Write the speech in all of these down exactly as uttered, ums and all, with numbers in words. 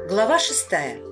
Глава шестая.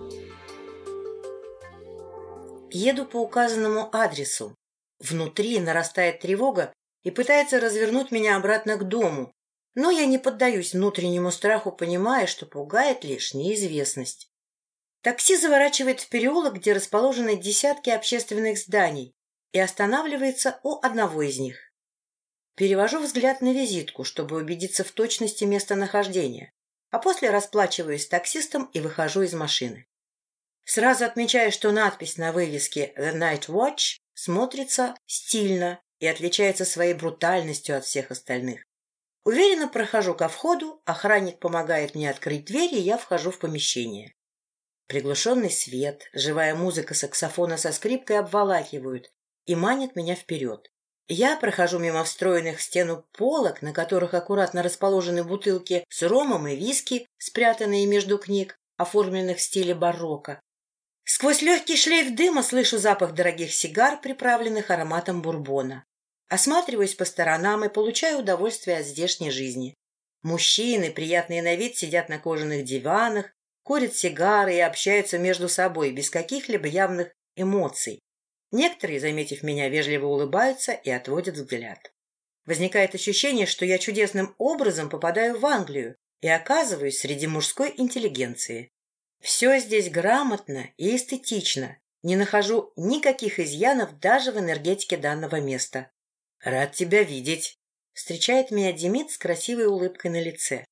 Еду по указанному адресу. Внутри нарастает тревога и пытается развернуть меня обратно к дому. Но я не поддаюсь внутреннему страху, понимая, что пугает лишь неизвестность. Такси заворачивает в переулок, где расположены десятки общественных зданий, и останавливается у одного из них. Перевожу взгляд на визитку, чтобы убедиться в точности местонахождения, а после расплачиваюсь с таксистом и выхожу из машины. Сразу отмечаю, что надпись на вывеске «The Night Watch» смотрится стильно и отличается своей брутальностью от всех остальных. Уверенно прохожу ко входу, охранник помогает мне открыть дверь, и я вхожу в помещение. Приглушенный свет, живая музыка саксофона со скрипкой обволакивают и манят меня вперед. Я прохожу мимо встроенных в стену полок, на которых аккуратно расположены бутылки с ромом и виски, спрятанные между книг, оформленных в стиле барокко. Сквозь легкий шлейф дыма слышу запах дорогих сигар, приправленных ароматом бурбона. Осматриваюсь по сторонам и получаю удовольствие от здешней жизни. Мужчины, приятные на вид, сидят на кожаных диванах, курят сигары и общаются между собой без каких-либо явных эмоций. Некоторые, заметив меня, вежливо улыбаются и отводят взгляд. Возникает ощущение, что я чудесным образом попадаю в Англию и оказываюсь среди мужской интеллигенции. Все здесь грамотно и эстетично. Не нахожу никаких изъянов даже в энергетике данного места. «Рад тебя видеть», — встречает меня Демид с красивой улыбкой на лице.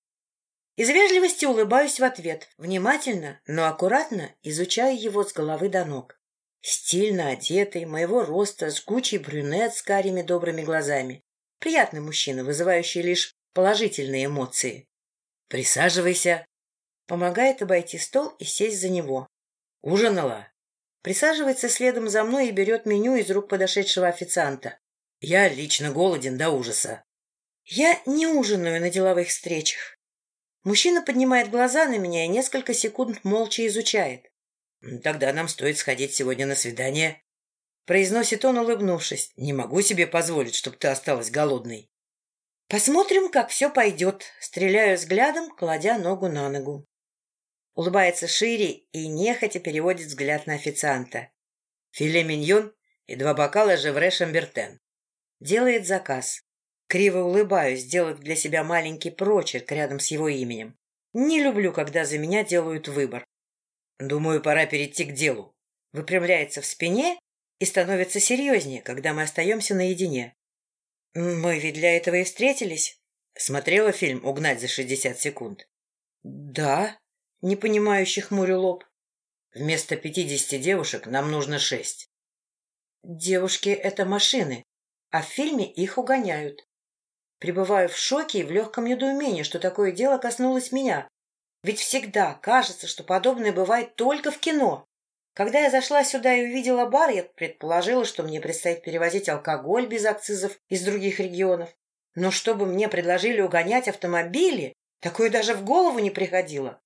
Из вежливости улыбаюсь в ответ, внимательно, но аккуратно изучаю его с головы до ног. Стильно одетый, моего роста, жгучий брюнет с карими добрыми глазами. Приятный мужчина, вызывающий лишь положительные эмоции. «Присаживайся», — помогает обойти стол и сесть за него. «Ужинала?» Присаживается следом за мной и берет меню из рук подошедшего официанта. «Я лично голоден до ужаса». «Я не ужинаю на деловых встречах». Мужчина поднимает глаза на меня и несколько секунд молча изучает. «Тогда нам стоит сходить сегодня на свидание», — произносит он, улыбнувшись. «Не могу себе позволить, чтобы ты осталась голодной». «Посмотрим, как все пойдет», — стреляю взглядом, кладя ногу на ногу. Улыбается шире и нехотя переводит взгляд на официанта. «Филе миньон и два бокала Жевре Шамбертен». Делает заказ. Криво улыбаюсь, сделав для себя маленький прочерк рядом с его именем. Не люблю, когда за меня делают выбор. «Думаю, пора перейти к делу». Выпрямляется в спине и становится серьезнее, когда мы остаемся наедине. «Мы ведь для этого и встретились». Смотрела фильм «Угнать за шестьдесят секунд»? «Да», — непонимающе хмурю лоб. «Вместо пятидесяти девушек нам нужно шесть». «Девушки — это машины, а в фильме их угоняют». Пребываю в шоке и в легком недоумении, что такое дело коснулось меня. Ведь всегда кажется, что подобное бывает только в кино. Когда я зашла сюда и увидела бар, я предположила, что мне предстоит перевозить алкоголь без акцизов из других регионов. Но чтобы мне предложили угонять автомобили, такое даже в голову не приходило.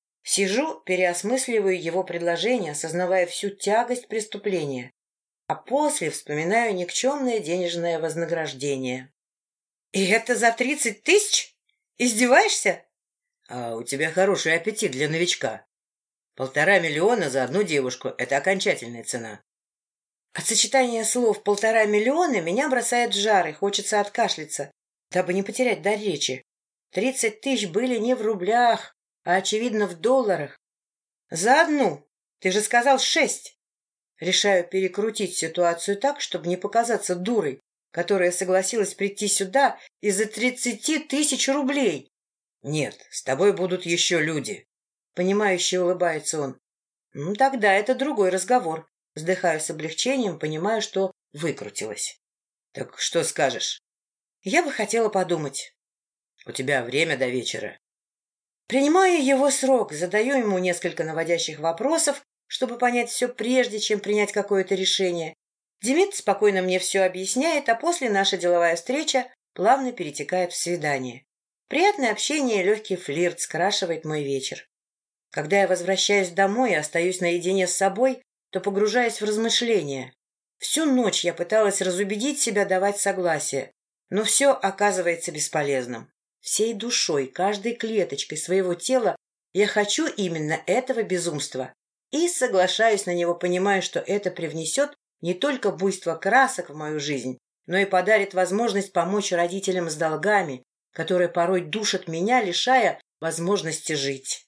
Сижу, переосмысливаю его предложение, осознавая всю тягость преступления. А после вспоминаю никчемное денежное вознаграждение. «И это за тридцать тысяч? Издеваешься?» «А у тебя хороший аппетит для новичка. Полтора миллиона за одну девушку — это окончательная цена». От сочетания слов «полтора миллиона» меня бросает в жар и хочется откашляться, дабы не потерять дар речи. Тридцать тысяч были не в рублях, а, очевидно, в долларах. «За одну! Ты же сказал шесть!» Решаю перекрутить ситуацию так, чтобы не показаться дурой, которая согласилась прийти сюда из-за тридцати тысяч рублей. «Нет, с тобой будут еще люди», — понимающе улыбается он. «Ну, тогда это другой разговор». Вздыхаю с облегчением, понимаю, что выкрутилась. «Так что скажешь?» «Я бы хотела подумать». «У тебя время до вечера». Принимаю его срок, задаю ему несколько наводящих вопросов, чтобы понять все прежде, чем принять какое-то решение. Демид спокойно мне все объясняет, а после наша деловая встреча плавно перетекает в свидание. Приятное общение и легкий флирт скрашивает мой вечер. Когда я возвращаюсь домой и остаюсь наедине с собой, то погружаюсь в размышления. Всю ночь я пыталась разубедить себя давать согласие, но все оказывается бесполезным. Всей душой, каждой клеточкой своего тела Я хочу именно этого безумства. И соглашаюсь на него, понимая, что это привнесет не только буйство красок в мою жизнь, но и подарит возможность помочь родителям с долгами, которые порой душат меня, лишая возможности жить.